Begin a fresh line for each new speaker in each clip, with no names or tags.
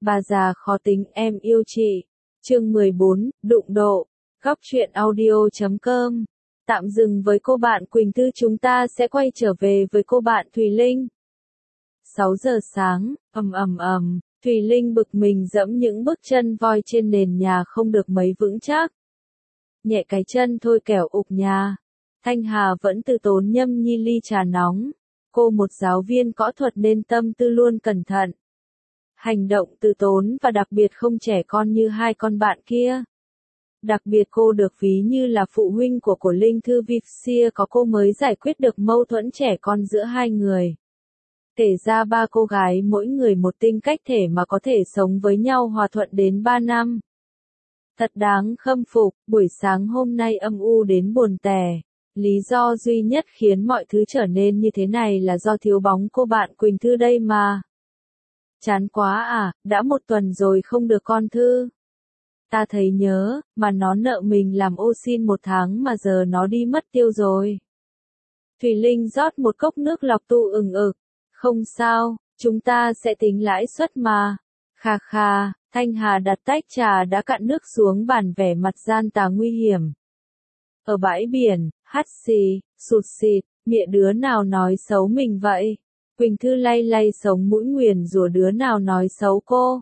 Bà già khó tính em yêu chị. Chương 14, đụng độ. Góc truyện audio.com. Tạm dừng với cô bạn Quỳnh Thư, chúng ta sẽ quay trở về với cô bạn Thùy Linh. 6 giờ sáng, Thùy Linh bực mình giẫm những bước chân voi trên nền nhà không được mấy vững chắc. Nhẹ cái chân thôi kẻo ụp nhà. Thanh Hà vẫn từ tốn nhâm nhi ly trà nóng. Cô một giáo viên võ thuật nên tâm tư luôn cẩn thận. Hành động từ tốn và đặc biệt không trẻ con như hai con bạn kia. Đặc biệt cô được ví như là phụ huynh của Linh Thư, Vipsia có cô mới giải quyết được mâu thuẫn trẻ con giữa hai người. Kể ra ba cô gái mỗi người một tính cách thể mà có thể sống với nhau hòa thuận đến 3 năm. Thật đáng khâm phục, buổi sáng hôm nay âm u đến buồn tẻ. Lý do duy nhất khiến mọi thứ trở nên như thế này là do thiếu bóng cô bạn Quỳnh Thư đây mà. Chán quá à, đã 1 tuần rồi không được con Thư. Ta thấy nhớ, mà nó nợ mình làm ô xin 1 tháng mà giờ nó đi mất tiêu rồi. Thùy Linh rót một cốc nước lọc tu ừng ực. Không sao, chúng ta sẽ tính lãi suất mà. Kha kha, Thanh Hà đặt tách trà đã cạn nước xuống bàn, vẻ mặt gian tà nguy hiểm. Ở bãi biển, hắt xì, sụt xịt, mẹ đứa nào nói xấu mình vậy? Quỳnh Thư lay lay sống mũi nguyền rủa đứa nào nói xấu cô.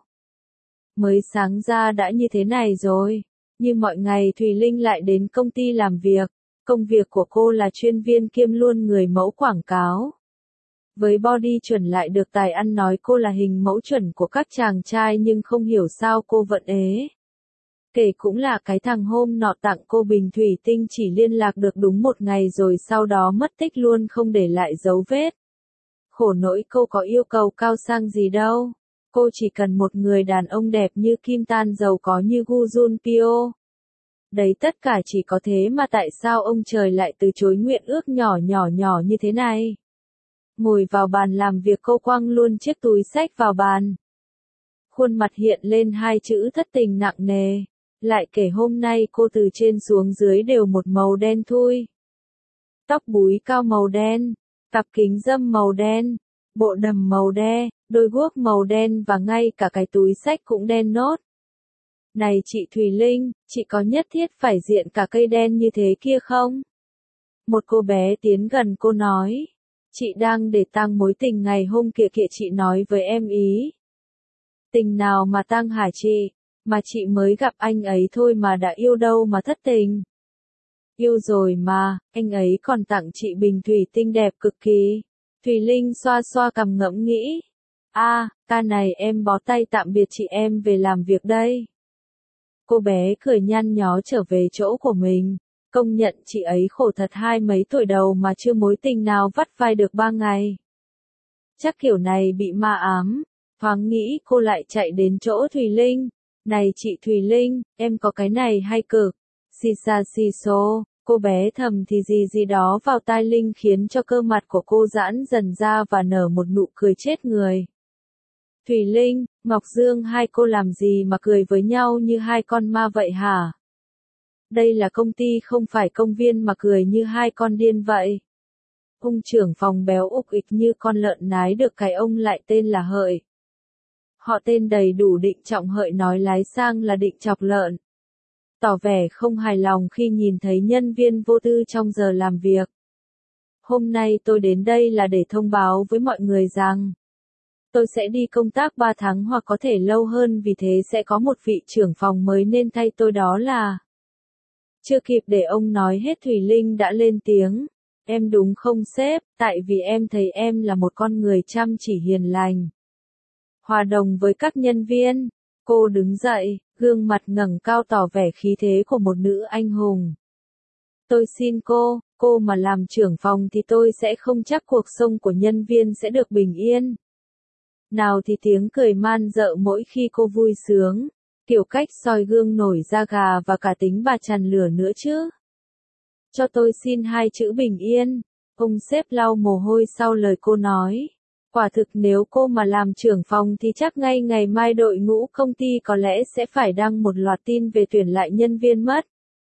Mới sáng ra đã như thế này rồi. Như mọi ngày Thùy Linh lại đến công ty làm việc. Công việc của cô là chuyên viên kiêm luôn người mẫu quảng cáo. Với body chuẩn lại được tài ăn nói cô là hình mẫu chuẩn của các chàng trai, nhưng không hiểu sao cô vẫn ế. Kể cũng là cái thằng hôm nọ tặng cô bình thủy tinh chỉ liên lạc được đúng 1 ngày rồi sau đó mất tích luôn không để lại dấu vết. Khổ nỗi cô có yêu cầu cao sang gì đâu. Cô chỉ cần một người đàn ông đẹp như Kim Tan, giàu có như Gu Junpyo. Đấy, tất cả chỉ có thế mà tại sao ông trời lại từ chối nguyện ước nhỏ nhỏ như thế này. Ngồi vào bàn làm việc cô quăng luôn chiếc túi xách vào bàn. Khuôn mặt hiện lên 2 chữ thất tình nặng nề. Lại kể hôm nay cô từ trên xuống dưới đều một màu đen thui. Tóc búi cao màu đen, cặp kính râm màu đen, bộ đầm màu đen, đôi guốc màu đen và ngay cả cái túi xách cũng đen nốt. Này chị Thùy Linh, chị có nhất thiết phải diện cả cây đen như thế kia không? Một cô bé tiến gần cô nói. Chị đang để tang mối tình ngày hôm kia kìa, chị nói với em ý. Tình nào mà tang hả chị? Mà chị mới gặp anh ấy thôi mà đã yêu đâu mà thất tình. Yêu rồi mà, anh ấy còn tặng chị bình thủy tinh đẹp cực kỳ. Thùy Linh xoa xoa cằm ngẫm nghĩ. Ca này em bó tay tạm biệt chị, em về làm việc đây. Cô bé cười nhăn nhó trở về chỗ của mình. Công nhận chị ấy khổ thật, 20 mấy tuổi đầu mà chưa mối tình nào vắt vai được 3 ngày. Chắc kiểu này bị ma ám. Thoáng nghĩ cô lại chạy đến chỗ Thùy Linh. Này chị Thùy Linh, em có cái này hay cực. Xì xa xì xô, cô bé thầm thì gì đó vào tai Linh khiến cho cơ mặt của cô giãn dần ra và nở một nụ cười chết người. Thùy Linh, Ngọc Dương, hai cô làm gì mà cười với nhau như hai con ma vậy hả? Đây là công ty không phải công viên mà cười như hai con điên vậy. Ông trưởng phòng béo ục ịch như con lợn nái được cái ông lại tên là Hợi. Họ tên đầy đủ Định Trọng Hợi, nói lái sang là Định Chọc Lợn. Tỏ vẻ không hài lòng khi nhìn thấy nhân viên vô tư trong giờ làm việc. Hôm nay tôi đến đây là để thông báo với mọi người rằng tôi sẽ đi công tác 3 tháng hoặc có thể lâu hơn, vì thế sẽ có một vị trưởng phòng mới nên thay tôi, đó là... Chưa kịp để ông nói hết Thùy Linh đã lên tiếng. Em đúng không sếp, tại vì em thấy em là một con người chăm chỉ hiền lành. Hòa đồng với các nhân viên. Cô đứng dậy, gương mặt ngẩng cao tỏ vẻ khí thế của một nữ anh hùng. Tôi xin cô mà làm trưởng phòng thì tôi sẽ không chắc cuộc sống của nhân viên sẽ được bình yên. Nào thì tiếng cười man dợ mỗi khi cô vui sướng. Kiểu cách soi gương nổi da gà và cả tính bà tràn lửa nữa chứ. Cho tôi xin 2 chữ bình yên. Ông sếp lau mồ hôi sau lời cô nói. Quả thực nếu cô mà làm trưởng phòng thì chắc ngay ngày mai đội ngũ công ty có lẽ sẽ phải đăng một loạt tin về tuyển lại nhân viên mất.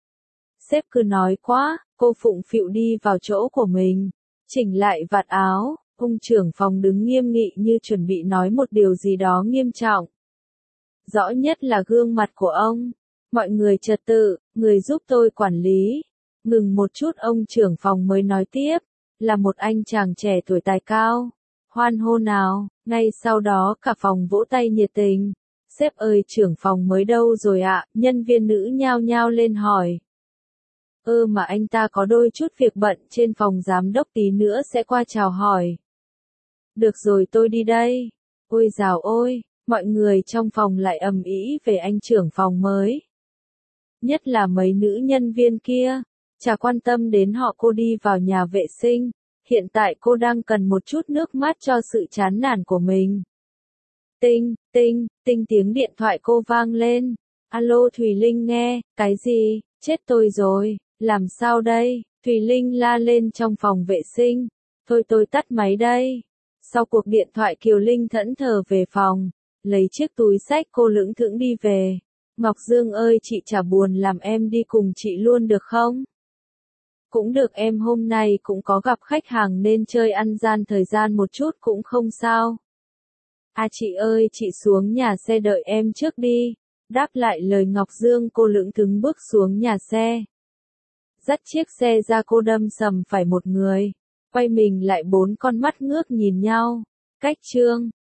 Sếp cứ nói quá, cô phụng phịu đi vào chỗ của mình. Chỉnh lại vạt áo, ông trưởng phòng đứng nghiêm nghị như chuẩn bị nói một điều gì đó nghiêm trọng. rõ nhất là gương mặt của ông. Mọi người trật tự, người giúp tôi quản lý. Ngừng một chút ông trưởng phòng mới nói tiếp, là một anh chàng trẻ tuổi tài cao. Hoan hô nào, ngay sau đó cả phòng vỗ tay nhiệt tình. Sếp ơi trưởng phòng mới đâu rồi ạ, nhân viên nữ nhao nhao lên hỏi. Mà anh ta có đôi chút việc bận trên phòng giám đốc tí nữa sẽ qua chào hỏi. Được rồi tôi đi đây. Ôi dào ôi, mọi người trong phòng lại ầm ĩ về anh trưởng phòng mới. Nhất là mấy nữ nhân viên kia, chả quan tâm đến họ. Cô đi vào nhà vệ sinh, hiện tại cô đang cần một chút nước mát cho sự chán nản của mình. Tinh, tinh, tinh tiếng điện thoại cô vang lên. Alo Thùy Linh nghe, cái gì, chết tôi rồi, làm sao đây, Thùy Linh la lên trong phòng vệ sinh. Thôi tôi tắt máy đây. Sau cuộc điện thoại Kiều Linh thẫn thờ về phòng, lấy chiếc túi xách cô lững thững đi về. Ngọc Dương ơi chị chả buồn làm em đi cùng chị luôn được không? Cũng được em hôm nay cũng có gặp khách hàng nên chơi ăn gian thời gian một chút cũng không sao. À chị ơi chị xuống nhà xe đợi em trước đi. Đáp lại lời Ngọc Dương cô lững thững bước xuống nhà xe. Dắt chiếc xe ra cô đâm sầm phải một người. Quay mình lại bốn con mắt ngước nhìn nhau. Cách chương